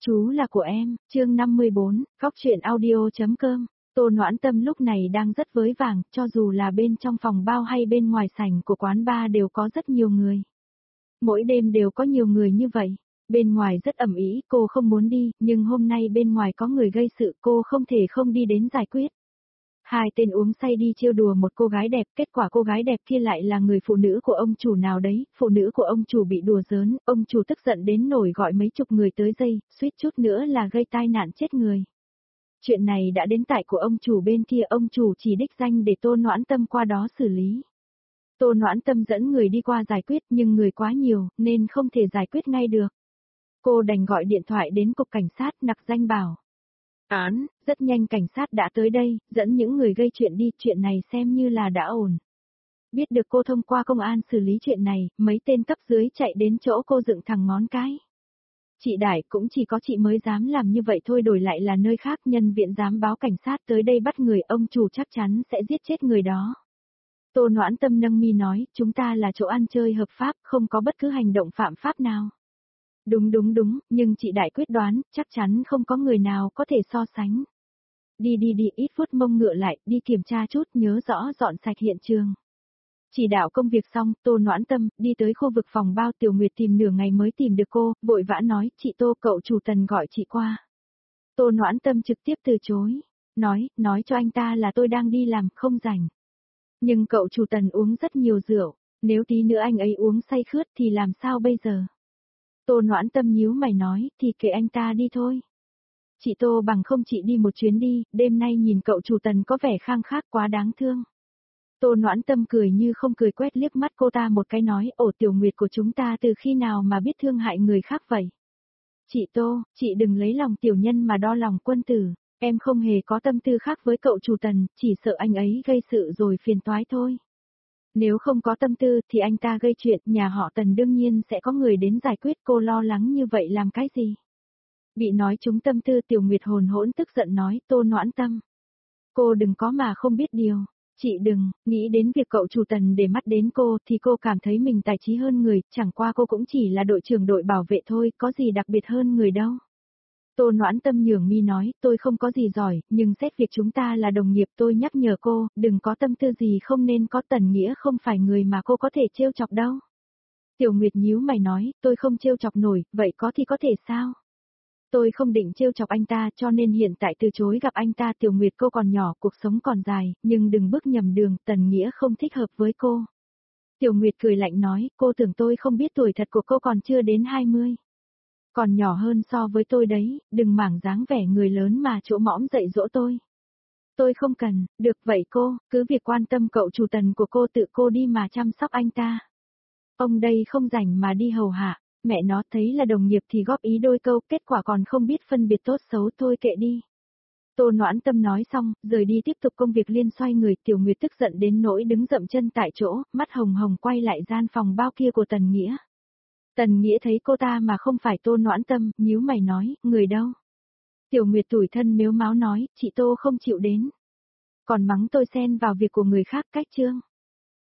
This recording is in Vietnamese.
Chú là của em, chương 54, Góc truyện audio.com. Tô Noãn Tâm lúc này đang rất với vàng, cho dù là bên trong phòng bao hay bên ngoài sảnh của quán bar đều có rất nhiều người. Mỗi đêm đều có nhiều người như vậy. Bên ngoài rất ầm ĩ, cô không muốn đi, nhưng hôm nay bên ngoài có người gây sự, cô không thể không đi đến giải quyết. Hai tên uống say đi trêu đùa một cô gái đẹp, kết quả cô gái đẹp kia lại là người phụ nữ của ông chủ nào đấy, phụ nữ của ông chủ bị đùa giỡn, ông chủ tức giận đến nổi gọi mấy chục người tới dây, suýt chút nữa là gây tai nạn chết người. Chuyện này đã đến tại của ông chủ bên kia, ông chủ chỉ đích danh để Tô Noãn Tâm qua đó xử lý. Tô Noãn Tâm dẫn người đi qua giải quyết nhưng người quá nhiều nên không thể giải quyết ngay được. Cô đành gọi điện thoại đến cục cảnh sát nặc danh bảo án, rất nhanh cảnh sát đã tới đây, dẫn những người gây chuyện đi, chuyện này xem như là đã ổn. Biết được cô thông qua công an xử lý chuyện này, mấy tên cấp dưới chạy đến chỗ cô dựng thẳng ngón cái. Chị Đại cũng chỉ có chị mới dám làm như vậy thôi, đổi lại là nơi khác nhân viện dám báo cảnh sát tới đây bắt người, ông chủ chắc chắn sẽ giết chết người đó. Tô Noãn Tâm nâng mi nói, chúng ta là chỗ ăn chơi hợp pháp, không có bất cứ hành động phạm pháp nào. Đúng, nhưng chị Đại quyết đoán, chắc chắn không có người nào có thể so sánh. Đi, ít phút mông ngựa lại, đi kiểm tra chút, nhớ rõ dọn sạch hiện trường. Chỉ đạo công việc xong, Tô Noãn Tâm đi tới khu vực phòng bao, Tiểu Nguyệt tìm nửa ngày mới tìm được cô, vội vã nói, chị Tô, cậu chủ Tần gọi chị qua. Tô Noãn Tâm trực tiếp từ chối, nói cho anh ta là tôi đang đi làm, không rảnh. Nhưng cậu chủ Tần uống rất nhiều rượu, nếu tí nữa anh ấy uống say khướt thì làm sao bây giờ? Tô Noãn Tâm nhíu mày nói, thì kệ anh ta đi thôi. Chị Tô, bằng không chị đi một chuyến đi, đêm nay nhìn cậu chủ Tần có vẻ khang khác quá đáng thương. Tô Noãn Tâm cười như không cười, quét liếc mắt cô ta một cái nói, ổ Tiểu Nguyệt của chúng ta từ khi nào mà biết thương hại người khác vậy? Chị Tô, chị đừng lấy lòng tiểu nhân mà đo lòng quân tử, em không hề có tâm tư khác với cậu chủ Tần, chỉ sợ anh ấy gây sự rồi phiền toái thôi. Nếu không có tâm tư thì anh ta gây chuyện, nhà họ Tần đương nhiên sẽ có người đến giải quyết, cô lo lắng như vậy làm cái gì? Bị nói trúng tâm tư, Tiểu Nguyệt hồn hỗn tức giận nói, Tô Noãn Tâm. Cô đừng có mà không biết điều. Chị đừng, nghĩ đến việc cậu chủ Tần để mắt đến cô thì cô cảm thấy mình tài trí hơn người, chẳng qua cô cũng chỉ là đội trưởng đội bảo vệ thôi, có gì đặc biệt hơn người đâu. Tô Noãn Tâm nhường mi nói, tôi không có gì giỏi, nhưng xét việc chúng ta là đồng nghiệp, tôi nhắc nhở cô, đừng có tâm tư gì không nên có, Tần Nghĩa không phải người mà cô có thể trêu chọc đâu. Tiểu Nguyệt nhíu mày nói, tôi không trêu chọc nổi, vậy có thì có thể sao? Tôi không định trêu chọc anh ta cho nên hiện tại từ chối gặp anh ta. Tiểu Nguyệt, cô còn nhỏ, cuộc sống còn dài, nhưng đừng bước nhầm đường, Tần Nghĩa không thích hợp với cô. Tiểu Nguyệt cười lạnh nói, cô tưởng tôi không biết tuổi thật của cô còn chưa đến 20. Còn nhỏ hơn so với tôi đấy, đừng mảng dáng vẻ người lớn mà chỗ mõm dạy dỗ tôi. Tôi không cần, được vậy cô, cứ việc quan tâm cậu chủ Tần của cô, tự cô đi mà chăm sóc anh ta. Ông đây không rảnh mà đi hầu hạ. Mẹ nó thấy là đồng nghiệp thì góp ý đôi câu, kết quả còn không biết phân biệt tốt xấu, thôi kệ đi. Tô Noãn Tâm nói xong, rời đi tiếp tục công việc liên. Xoay người, Tiểu Nguyệt tức giận đến nỗi đứng dậm chân tại chỗ, mắt hồng hồng quay lại gian phòng bao kia của Tần Nghĩa. Tần Nghĩa thấy cô ta mà không phải Tô Noãn Tâm, nhíu mày nói, người đâu? Tiểu Nguyệt tủi thân mếu máo nói, chị Tô không chịu đến. Còn mắng tôi xen vào việc của người khác, cách trương.